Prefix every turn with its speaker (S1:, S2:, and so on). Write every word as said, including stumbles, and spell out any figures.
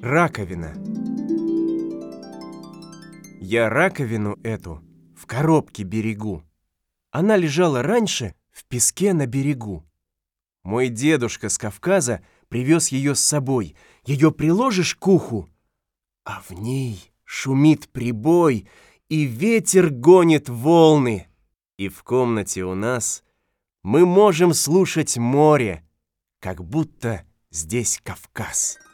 S1: Раковина. Я раковину эту в коробке берегу. Она лежала раньше в песке на берегу. Мой дедушка с Кавказа привез ее с собой. Ее приложишь к уху, а в ней шумит прибой, и ветер гонит волны. И в комнате у нас мы можем слушать море, как будто здесь Кавказ.